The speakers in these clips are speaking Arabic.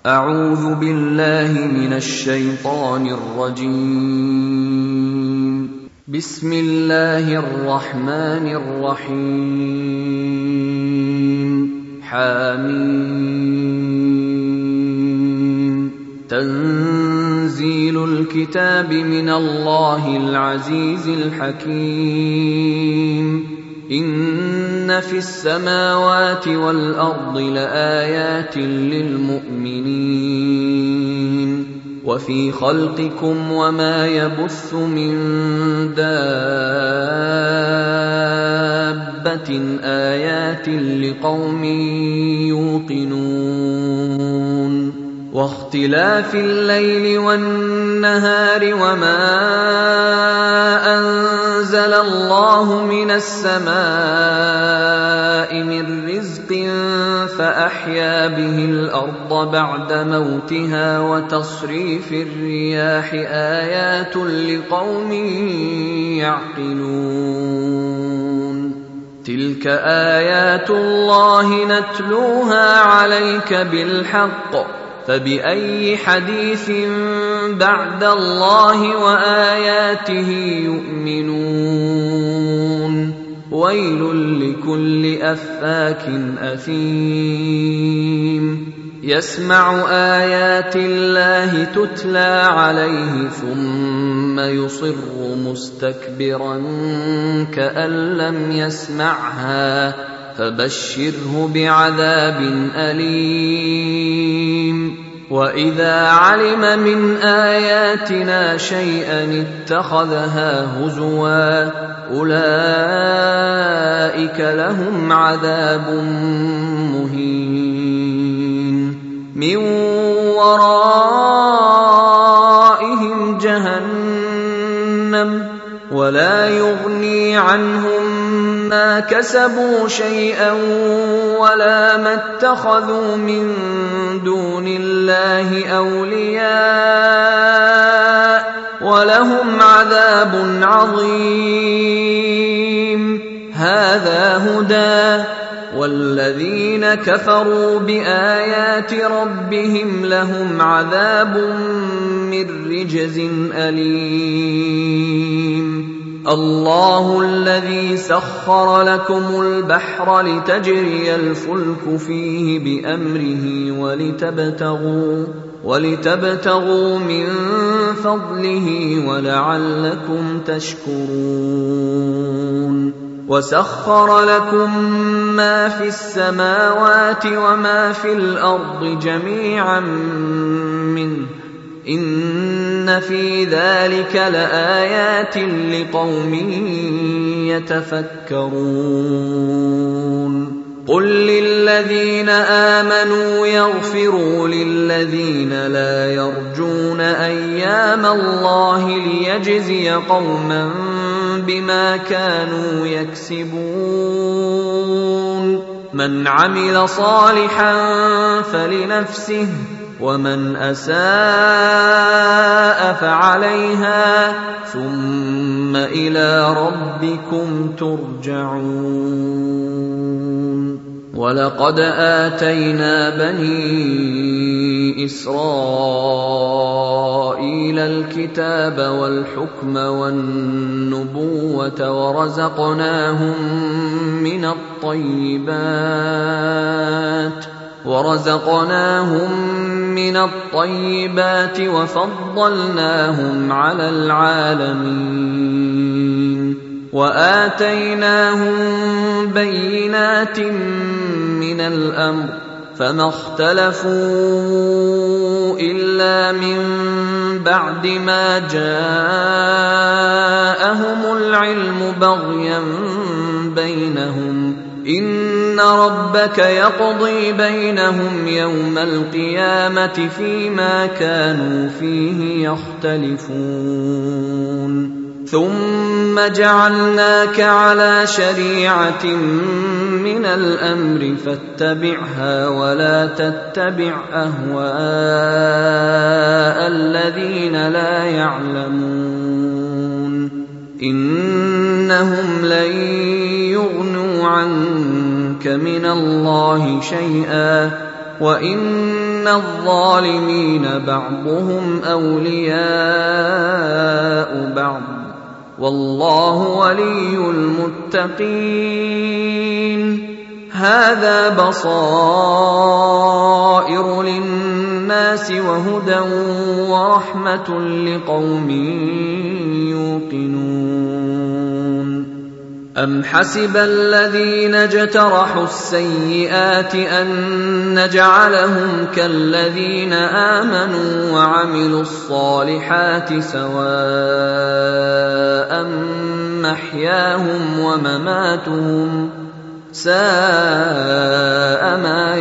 أعوذ بالله من الشيطان الرجيم. بسم الله الرحمن الرحيم. حميم. تنزيل الكتاب من الله العزيز الحكيم. إن في السماوات والأرض لآيات للمؤمنين وفي خلقكم وما يبث من دابة آيات لقوم يوقنون واختلاف الليل والنهار وما أنزل الله من السماء من رزق فأحيا به الأرض بعد موتها وتصريف الرياح آيات لقوم يعقلون. تلك آيات الله نتلوها عليك بالحق فبأي حديث بعد الله وآياته يؤمنون. ويل لكل أفاك أثيم يسمع آيات الله تتلى عليه ثم يصر مستكبرا كأن لم يسمعها فبشره بعذاب أليم. وإذا علم من آياتنا شيئا اتخذها هزوا أولئك لهم عذاب مهين من ورائهم جهنم ولا يغني عنهم ما كسبوا شيئا ولا ما اتخذوا من دون الله أولياء ولهم عذاب عظيم. هذا هدى والذين كفروا بآيات ربهم لهم عذاب من رجز أليم. الله الذي سخر لكم البحر لتجري الفلك فيه بأمره ولتبتغوا من فضله ولعلكم تشكرون. وسخر لكم ما في السماوات وما في الأرض جميعا منه إن في ذلك لآيات لقوم يتفكرون. قل للذين آمنوا يغفروا للذين لا يرجون أيام الله ليجزي قوما بما كانوا يكسبون. من عمل صالحا فلنفسه ومن أساء فعليها ثم إلى ربكم ترجعون. ولقد آتينا بني إسرائيل الكتاب والحكم والنبوة ورزقناهم من الطيبات وفضلناهم على العالمين وآتيناهم بينات من الأمر فما اختلفوا إلا من بعد ما جاءهم العلم بغيا بينهم. إن ربك يقضي بينهم يوم القيامة فيما كانوا فيه يختلفون. ثم جعلناك على شريعة من الأمر فاتبعها ولا تتبع أهواء الذين لا يعلمون. إنهم لن يغنوا عنك من الله شيئا وإن إن الظالمين بعضهم أولياء بعض والله ولي المتقين. هذا بصائر للناس وهدى ورحمة لقوم يوقنون. أم حسب الذين اجترحوا السيئات أن نجعلهم كالذين آمنوا وعملوا الصالحات سواء محياهم ومماتهم ساء ما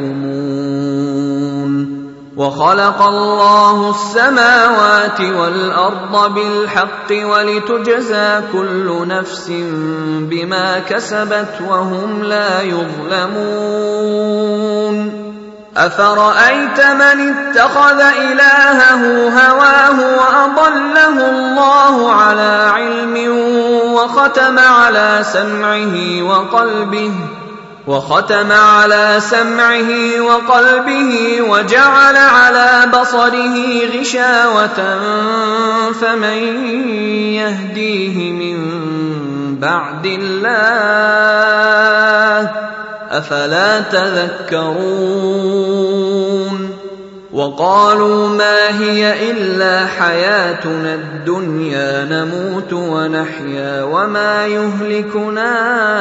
يحكمون. وخلق الله السماوات والأرض بالحق ولتجزى كل نفس بما كسبت وهم لا يظلمون. أفرأيت من اتخذ إلهه هواه وأضله الله على علم وختم على سمعه وقلبه وجعل على بصره غشاوة فمن يهديه من بعد الله أفلا تذكرون. وقالوا ما هي إلا حياتنا الدنيا نموت ونحيا وما يهلكنا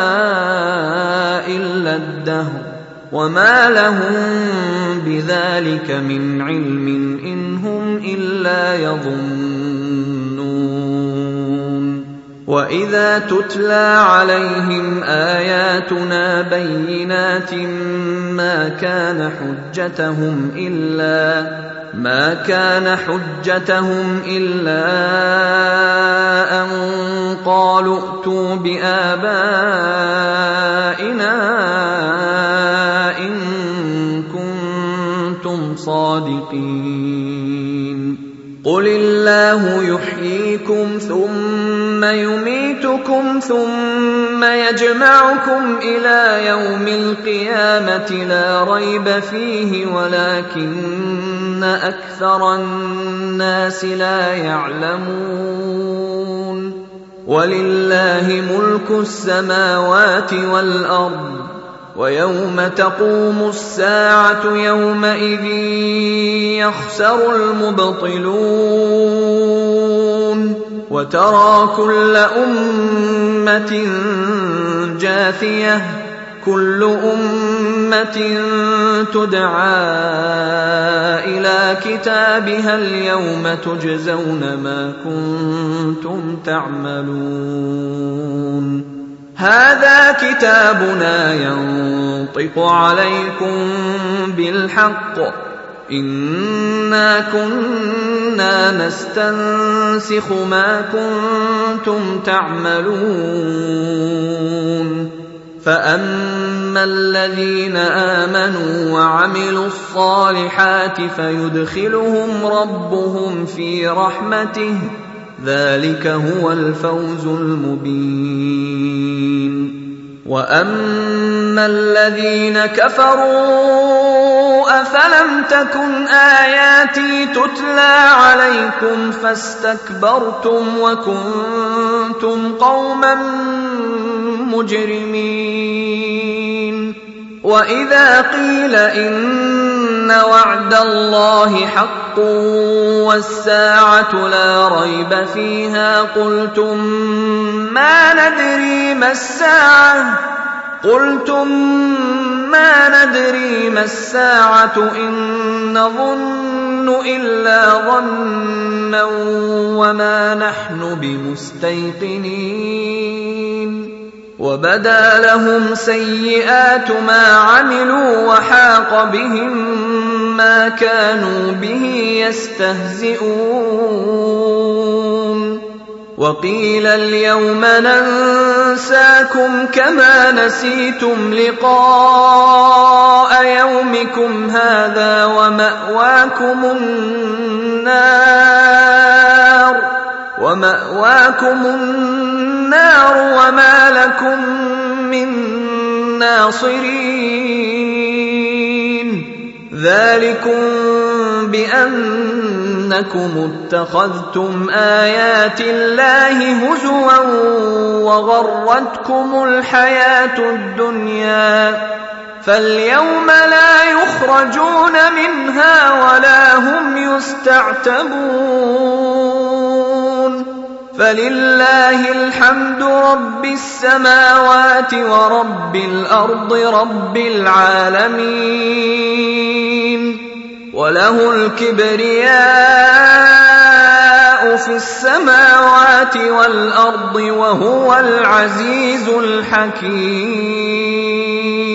إلا الدهر وما لهم بذلك من علم إن هم إلا يظنون. وإذا تتلى عليهم آياتنا بينات ما كان حجتهم إلا أن قالوا ائتوا بآبائنا إن كنتم صادقين. قل الله يحييكم ثم يميتكم ثم يجمعكم إلى يوم القيامة لا ريب فيه ولكن أكثر الناس لا يعلمون. ولله ملك السماوات والأرض ويوم تقوم الساعة يومئذ يخسر المبطلون. وترى كل أمة جاثية كل أمة تدعى إلى كتابها اليوم تجزون ما كنتم تعملون. هذا كتابنا ينطق عليكم بالحق إنا كنا نستنسخ ما كنتم تعملون. فأما الذين آمنوا وعملوا الصالحات فيدخلهم ربهم في رحمته ذلك هو الفوز المبين. وأما الذين كفروا أفلم تكن آياتي تتلى عليكم فاستكبرتم وكنتم قوما مجرمين. وإذا قيل إن وعد الله حق والساعة لا ريب فيها قلتم ما ندري ما الساعة إن نظن إلا ظنا وما نحن بمستيقنين. وبدا لهم سيئات ما عملوا وحاق بهم ما كانوا به يستهزئون. وقيل اليوم ننساكم كما نسيتم لقاء يومكم هذا ومأواكم النار وما لكم من ناصرين. ذلكم بأنكم اتخذتم آيات الله هزوا وغرتكم الحياة الدنيا فاليوم لا يخرجون منها ولا هم يستعتبون فلله الحمد رب السماوات ورب الأرض رب العالمين وله الكبرياء في السماوات والأرض وهو العزيز الحكيم.